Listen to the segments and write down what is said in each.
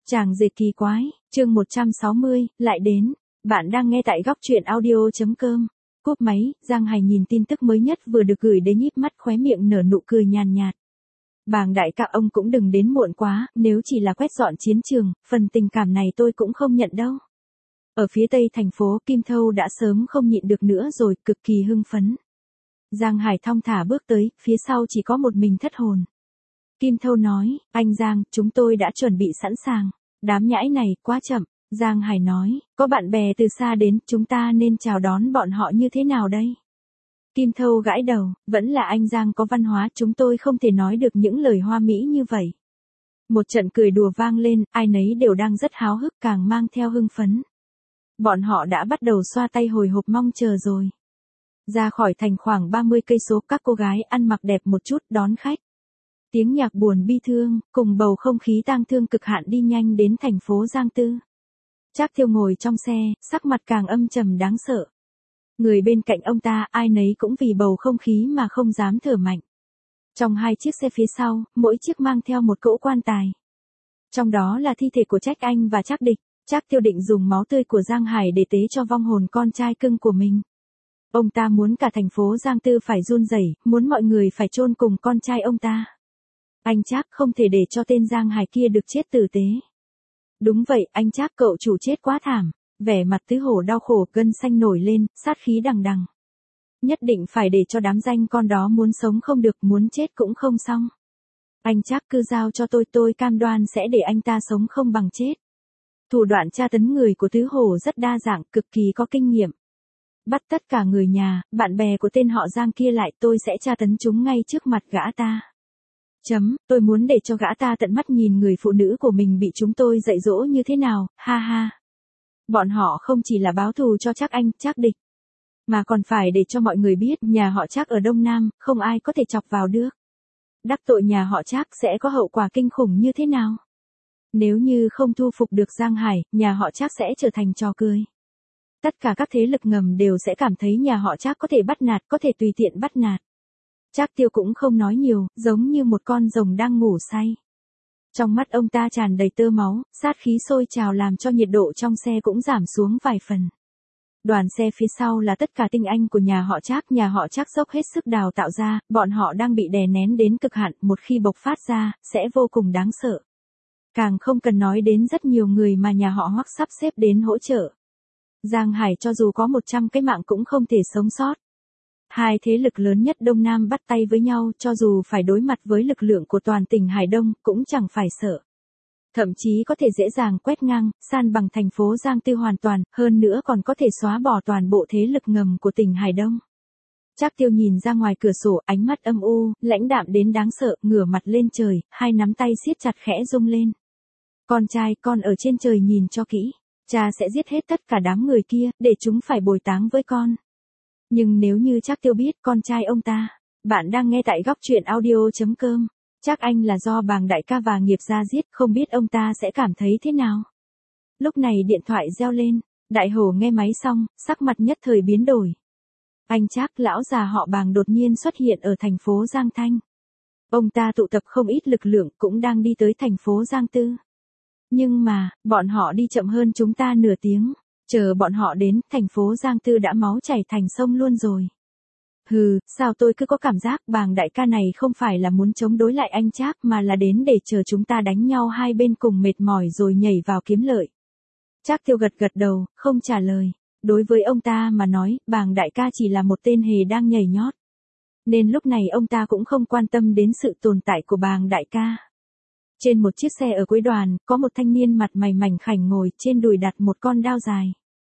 Chàng dịch kỳ quái, chương 160, lại đến. Bạn đang nghe tại góc truyện audio.com. Cúp máy, Giang Hải nhìn tin tức mới nhất vừa được gửi đến nhíp mắt khóe miệng nở nụ cười nhàn nhạt. Bàng đại ca ông cũng đừng đến muộn quá, nếu chỉ là quét dọn chiến trường, phần tình cảm này tôi cũng không nhận đâu. Ở phía tây thành phố Kim Thâu đã sớm không nhịn được nữa rồi, cực kỳ hưng phấn. Giang Hải thong thả bước tới, phía sau chỉ có một mình thất hồn. Kim Thâu nói, anh Giang, chúng tôi đã chuẩn bị sẵn sàng. Đám nhãi này, quá chậm. Giang Hải nói, có bạn bè từ xa đến, chúng ta nên chào đón bọn họ như thế nào đây? Kim Thâu gãi đầu, vẫn là anh Giang có văn hóa, chúng tôi không thể nói được những lời hoa mỹ như vậy. Một trận cười đùa vang lên, ai nấy đều đang rất háo hức càng mang theo hưng phấn. Bọn họ đã bắt đầu xoa tay hồi hộp mong chờ rồi. Ra khỏi thành khoảng 30 cây số, các cô gái ăn mặc đẹp một chút đón khách. Tiếng nhạc buồn bi thương, cùng bầu không khí tang thương cực hạn đi nhanh đến thành phố Giang Tư. Trác Thiêu ngồi trong xe, sắc mặt càng âm trầm đáng sợ. Người bên cạnh ông ta, ai nấy cũng vì bầu không khí mà không dám thở mạnh. Trong hai chiếc xe phía sau, mỗi chiếc mang theo một cỗ quan tài. Trong đó là thi thể của Trác Anh và Trác Địch. Trác Thiêu định dùng máu tươi của Giang Hải để tế cho vong hồn con trai cưng của mình. Ông ta muốn cả thành phố Giang Tư phải run rẩy, muốn mọi người phải chôn cùng con trai ông ta. Anh Trác không thể để cho tên Giang Hải kia được chết tử tế. Đúng vậy, anh Trác cậu chủ chết quá thảm. Vẻ mặt Tứ Hổ đau khổ, gân xanh nổi lên, sát khí đằng đằng. Nhất định phải để cho đám danh con đó muốn sống không được, muốn chết cũng không xong. Anh Trác cứ giao cho tôi cam đoan sẽ để anh ta sống không bằng chết. Thủ đoạn tra tấn người của Tứ Hổ rất đa dạng, cực kỳ có kinh nghiệm. Bắt tất cả người nhà, bạn bè của tên họ Giang kia lại, tôi sẽ tra tấn chúng ngay trước mặt gã ta. Tôi muốn để cho gã ta tận mắt nhìn người phụ nữ của mình bị chúng tôi dạy dỗ như thế nào, ha ha. Bọn họ không chỉ là báo thù cho Trác Anh, Trác Địch, mà còn phải để cho mọi người biết nhà họ Trác ở Đông Nam, không ai có thể chọc vào được. Đắc tội nhà họ Trác sẽ có hậu quả kinh khủng như thế nào? Nếu như không thu phục được Giang Hải, nhà họ Trác sẽ trở thành trò cười. Tất cả các thế lực ngầm đều sẽ cảm thấy nhà họ Trác có thể bắt nạt, có thể tùy tiện bắt nạt. Trác Tiêu cũng không nói nhiều, giống như một con rồng đang ngủ say. Trong mắt ông ta tràn đầy tơ máu, sát khí sôi trào làm cho nhiệt độ trong xe cũng giảm xuống vài phần. Đoàn xe phía sau là tất cả tinh anh của nhà họ Trác dốc hết sức đào tạo ra, bọn họ đang bị đè nén đến cực hạn, một khi bộc phát ra, sẽ vô cùng đáng sợ. Càng không cần nói đến rất nhiều người mà nhà họ Hoắc sắp xếp đến hỗ trợ. Giang Hải cho dù có 100 cái mạng cũng không thể sống sót. Hai thế lực lớn nhất Đông Nam bắt tay với nhau, cho dù phải đối mặt với lực lượng của toàn tỉnh Hải Đông, cũng chẳng phải sợ. Thậm chí có thể dễ dàng quét ngang, san bằng thành phố Giang Tư hoàn toàn, hơn nữa còn có thể xóa bỏ toàn bộ thế lực ngầm của tỉnh Hải Đông. Trác Tiêu nhìn ra ngoài cửa sổ, ánh mắt âm u, lãnh đạm đến đáng sợ, ngửa mặt lên trời, hai nắm tay siết chặt khẽ rung lên. Con trai, con ở trên trời nhìn cho kỹ. Cha sẽ giết hết tất cả đám người kia, để chúng phải bồi táng với con. Nhưng nếu như Trác Tiêu biết con trai ông ta, bạn đang nghe tại góc truyện audio.com. Trác Anh là do Bàng đại ca và Nghiệp gia giết, không biết ông ta sẽ cảm thấy thế nào. Lúc này điện thoại reo lên, Đại Hổ nghe máy xong, sắc mặt nhất thời biến đổi. Anh Trác, lão già họ Bàng đột nhiên xuất hiện ở thành phố Giang Thanh. Ông ta tụ tập không ít lực lượng cũng đang đi tới thành phố Giang Tư. Nhưng mà, bọn họ đi chậm hơn chúng ta nửa tiếng. Chờ bọn họ đến, thành phố Giang Tư đã máu chảy thành sông luôn rồi. Hừ, sao tôi cứ có cảm giác Bàng đại ca này không phải là muốn chống đối lại anh Trác mà là đến để chờ chúng ta đánh nhau hai bên cùng mệt mỏi rồi nhảy vào kiếm lợi. Trác Tiêu gật gật đầu, không trả lời. Đối với ông ta mà nói, Bàng đại ca chỉ là một tên hề đang nhảy nhót. Nên lúc này ông ta cũng không quan tâm đến sự tồn tại của Bàng đại ca. Trên một chiếc xe ở cuối đoàn, có một thanh niên mặt mày mảnh khảnh ngồi, trên đùi đặt một con dao dài.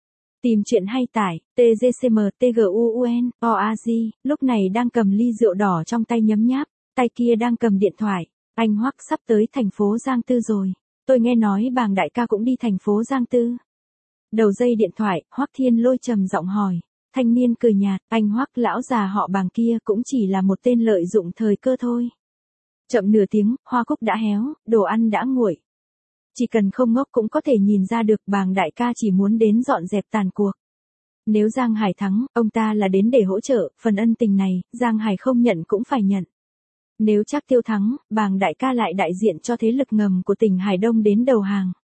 Tìm chuyện hay tải, TGCM, TGUUN, OAZ, lúc này đang cầm ly rượu đỏ trong tay nhấm nháp, tay kia đang cầm điện thoại. Anh Hoắc sắp tới thành phố Giang Tư rồi. Tôi nghe nói Bàng đại ca cũng đi thành phố Giang Tư. Đầu dây điện thoại, Hoắc Thiên Lôi trầm giọng hỏi. Thanh niên cười nhạt, anh Hoắc lão già họ Bàng kia cũng chỉ là một tên lợi dụng thời cơ thôi. Chậm nửa tiếng, hoa cúc đã héo, đồ ăn đã nguội. Chỉ cần không ngốc cũng có thể nhìn ra được Bàng đại ca chỉ muốn đến dọn dẹp tàn cuộc. Nếu Giang Hải thắng, ông ta là đến để hỗ trợ, phần ân tình này, Giang Hải không nhận cũng phải nhận. Nếu Trác Tiêu thắng, Bàng đại ca lại đại diện cho thế lực ngầm của tỉnh Hải Đông đến đầu hàng.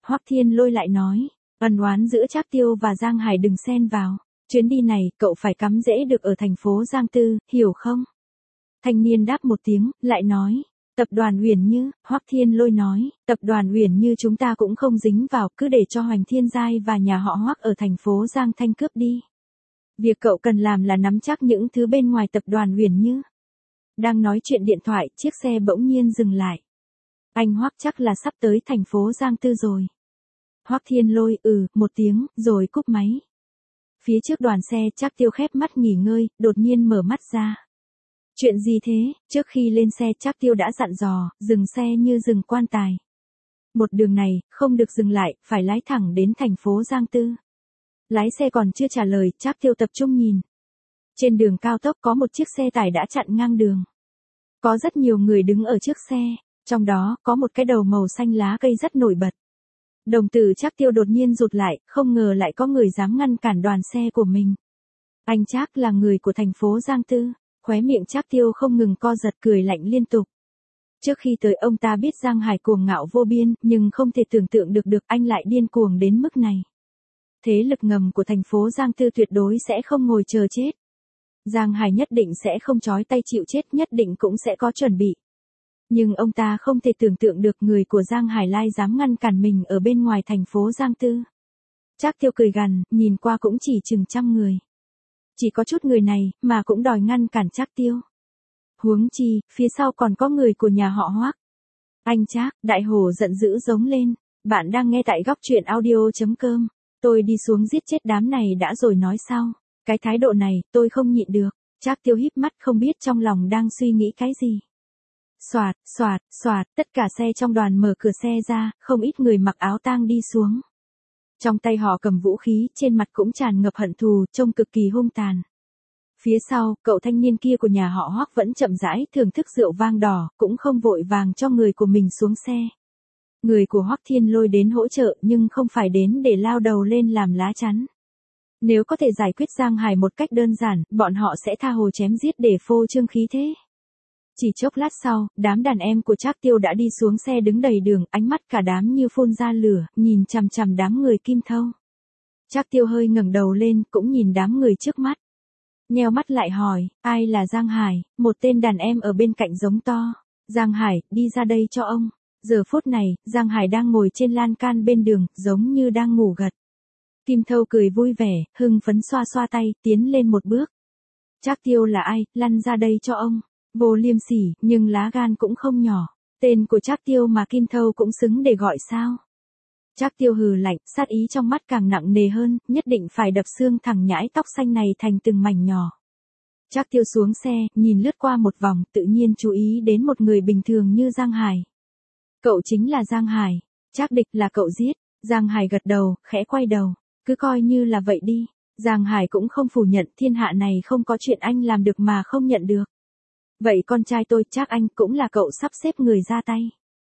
Hoắc Thiên Lôi lại nói, ân oán giữa Trác Tiêu và Giang Hải đừng xen vào. Chuyến đi này, cậu phải cắm rễ được ở thành phố Giang Tư, hiểu không? Thanh niên đáp một tiếng, lại nói, tập đoàn Uyển Như, Hoắc Thiên Lôi nói, tập đoàn Uyển Như chúng ta cũng không dính vào, cứ để cho Hoành Thiên Giai và nhà họ Hoắc ở thành phố Giang Thanh cướp đi. Việc cậu cần làm là nắm chắc những thứ bên ngoài tập đoàn Uyển Như. Đang nói chuyện điện thoại, chiếc xe bỗng nhiên dừng lại. Anh Hoắc chắc là sắp tới thành phố Giang Tư rồi. Hoắc Thiên Lôi một tiếng, rồi cúp máy. Phía trước đoàn xe Trác Tiêu khép mắt nghỉ ngơi, đột nhiên mở mắt ra. Chuyện gì thế? Trước khi lên xe Trác Tiêu đã dặn dò, dừng xe như dừng quan tài. Một đường này, không được dừng lại, phải lái thẳng đến thành phố Giang Tư. Lái xe còn chưa trả lời, Trác Tiêu tập trung nhìn. Trên đường cao tốc có một chiếc xe tải đã chặn ngang đường. Có rất nhiều người đứng ở trước xe, trong đó có một cái đầu màu xanh lá cây rất nổi bật. Đồng tử Trác Tiêu đột nhiên rụt lại, không ngờ lại có người dám ngăn cản đoàn xe của mình. Anh Trác là người của thành phố Giang Tư, khóe miệng Trác Tiêu không ngừng co giật cười lạnh liên tục. Trước khi tới ông ta biết Giang Hải cuồng ngạo vô biên, nhưng không thể tưởng tượng được anh lại điên cuồng đến mức này. Thế lực ngầm của thành phố Giang Tư tuyệt đối sẽ không ngồi chờ chết. Giang Hải nhất định sẽ không trói tay chịu chết, nhất định cũng sẽ có chuẩn bị. Nhưng ông ta không thể tưởng tượng được người của Giang Hải Lai dám ngăn cản mình ở bên ngoài thành phố Giang Tư. Trác Tiêu cười gằn, nhìn qua cũng chỉ chừng 100 người. Chỉ có chút người này, mà cũng đòi ngăn cản Trác Tiêu. Huống chi, phía sau còn có người của nhà họ Hoắc. Anh Trác, đại hổ giận dữ giống lên. Bạn đang nghe tại góc truyện audio.com. Tôi đi xuống giết chết đám này đã rồi nói sau. Cái thái độ này, tôi không nhịn được. Trác Tiêu híp mắt không biết trong lòng đang suy nghĩ cái gì. Xoạt, xoạt, xoạt, tất cả xe trong đoàn mở cửa xe ra, không ít người mặc áo tang đi xuống. Trong tay họ cầm vũ khí, trên mặt cũng tràn ngập hận thù, trông cực kỳ hung tàn. Phía sau, cậu thanh niên kia của nhà họ Hoắc vẫn chậm rãi thưởng thức rượu vang đỏ, cũng không vội vàng cho người của mình xuống xe. Người của Hoắc Thiên Lôi đến hỗ trợ nhưng không phải đến để lao đầu lên làm lá chắn. Nếu có thể giải quyết Giang Hải một cách đơn giản, bọn họ sẽ tha hồ chém giết để phô trương khí thế. Chỉ chốc lát sau, đám đàn em của Trác Tiêu đã đi xuống xe đứng đầy đường, ánh mắt cả đám như phun ra lửa, nhìn chằm chằm đám người Kim Thâu. Trác Tiêu hơi ngẩng đầu lên, cũng nhìn đám người trước mắt. Nheo mắt lại hỏi, ai là Giang Hải? Một tên đàn em ở bên cạnh giống to. Giang Hải, đi ra đây cho ông. Giờ phút này, Giang Hải đang ngồi trên lan can bên đường, giống như đang ngủ gật. Kim Thâu cười vui vẻ, hưng phấn xoa xoa tay, tiến lên một bước. Trác Tiêu là ai, lăn ra đây cho ông. Vô liêm sỉ, nhưng lá gan cũng không nhỏ. Tên của Trác Tiêu mà Kim Thâu cũng xứng để gọi sao. Trác Tiêu hừ lạnh, sát ý trong mắt càng nặng nề hơn, nhất định phải đập xương thằng nhãi tóc xanh này thành từng mảnh nhỏ. Trác Tiêu xuống xe, nhìn lướt qua một vòng, tự nhiên chú ý đến một người bình thường như Giang Hải. Cậu chính là Giang Hải. Trác Địch là cậu giết. Giang Hải gật đầu, khẽ quay đầu. Cứ coi như là vậy đi. Giang Hải cũng không phủ nhận, thiên hạ này không có chuyện anh làm được mà không nhận được. Vậy con trai tôi, Trác Anh, cũng là cậu sắp xếp người ra tay.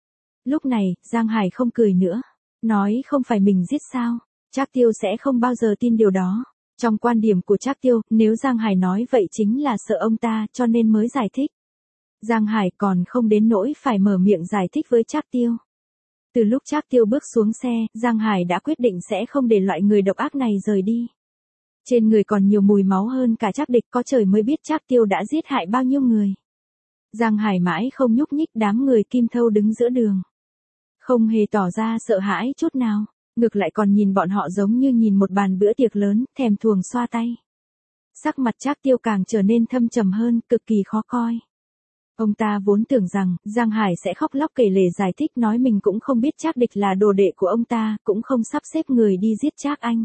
Lúc này, Giang Hải không cười nữa. Nói không phải mình giết sao. Trác Tiêu sẽ không bao giờ tin điều đó. Trong quan điểm của Trác Tiêu, nếu Giang Hải nói vậy chính là sợ ông ta, cho nên mới giải thích. Giang Hải còn không đến nỗi phải mở miệng giải thích với Trác Tiêu. Từ lúc Trác Tiêu bước xuống xe, Giang Hải đã quyết định sẽ không để loại người độc ác này rời đi. Trên người còn nhiều mùi máu hơn cả Trác Địch, có trời mới biết Trác Tiêu đã giết hại bao nhiêu người. Giang Hải mãi không nhúc nhích, đám người Kim Thâu đứng giữa đường. Không hề tỏ ra sợ hãi chút nào, ngược lại còn nhìn bọn họ giống như nhìn một bàn bữa tiệc lớn, thèm thuồng xoa tay. Sắc mặt Trác Tiêu càng trở nên thâm trầm hơn, cực kỳ khó coi. Ông ta vốn tưởng rằng, Giang Hải sẽ khóc lóc kể lể giải thích nói mình cũng không biết Trác Địch là đồ đệ của ông ta, cũng không sắp xếp người đi giết Trác Anh.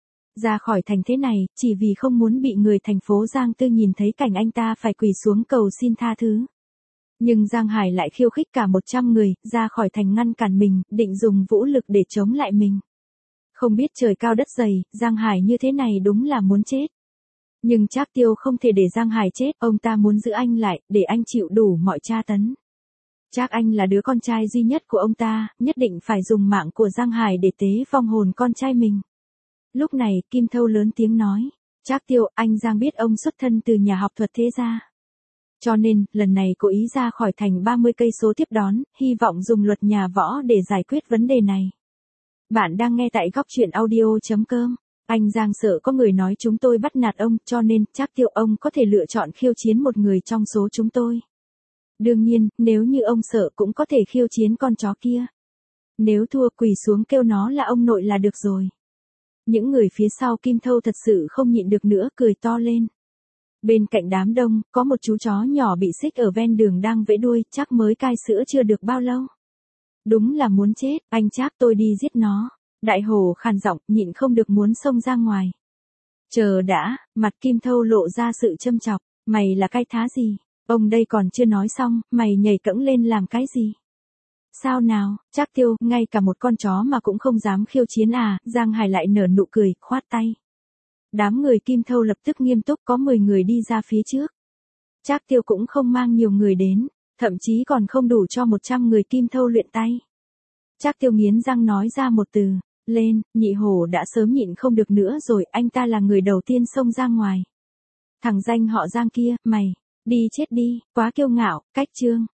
Ra khỏi thành thế này, chỉ vì không muốn bị người thành phố Giang Tư nhìn thấy cảnh anh ta phải quỳ xuống cầu xin tha thứ. Nhưng Giang Hải lại khiêu khích cả 100 người, ra khỏi thành ngăn cản mình, định dùng vũ lực để chống lại mình. Không biết trời cao đất dày, Giang Hải như thế này đúng là muốn chết. Nhưng Trác Tiêu không thể để Giang Hải chết, ông ta muốn giữ anh lại, để anh chịu đủ mọi tra tấn. Trác Anh là đứa con trai duy nhất của ông ta, nhất định phải dùng mạng của Giang Hải để tế vong hồn con trai mình. Lúc này, Kim Thâu lớn tiếng nói, Trác Tiêu, anh Giang biết ông xuất thân từ nhà học thuật thế gia. Cho nên, lần này cố ý ra khỏi thành 30 cây số tiếp đón, hy vọng dùng luật nhà võ để giải quyết vấn đề này. Bạn đang nghe tại góc chuyện audio.com. Anh Giang sợ có người nói chúng tôi bắt nạt ông, cho nên Trác Tiêu ông có thể lựa chọn khiêu chiến một người trong số chúng tôi. Đương nhiên, nếu như ông sợ cũng có thể khiêu chiến con chó kia. Nếu thua quỳ xuống kêu nó là ông nội là được rồi. Những người phía sau Kim Thâu thật sự không nhịn được nữa, cười to lên. Bên cạnh đám đông, có một chú chó nhỏ bị xích ở ven đường đang vẫy đuôi, chắc mới cai sữa chưa được bao lâu. Đúng là muốn chết, anh Trác tôi đi giết nó. Đại hổ khàn giọng, nhịn không được muốn xông ra ngoài. Chờ đã, mặt Kim Thâu lộ ra sự châm chọc, mày là cái thá gì? Ông đây còn chưa nói xong, mày nhảy cẫng lên làm cái gì? Sao nào, Trác Tiêu, ngay cả một con chó mà cũng không dám khiêu chiến à? Giang Hải lại nở nụ cười, khoát tay. Đám người Kim Thâu lập tức nghiêm túc, có 10 người đi ra phía trước. Trác Tiêu cũng không mang nhiều người đến, thậm chí còn không đủ cho 100 người Kim Thâu luyện tay. Trác Tiêu nghiến răng nói ra một từ, lên. Nhị hổ đã sớm nhịn không được nữa rồi, anh ta là người đầu tiên xông ra ngoài. Thằng danh họ Giang kia, mày, đi chết đi, quá kiêu ngạo, cách trương.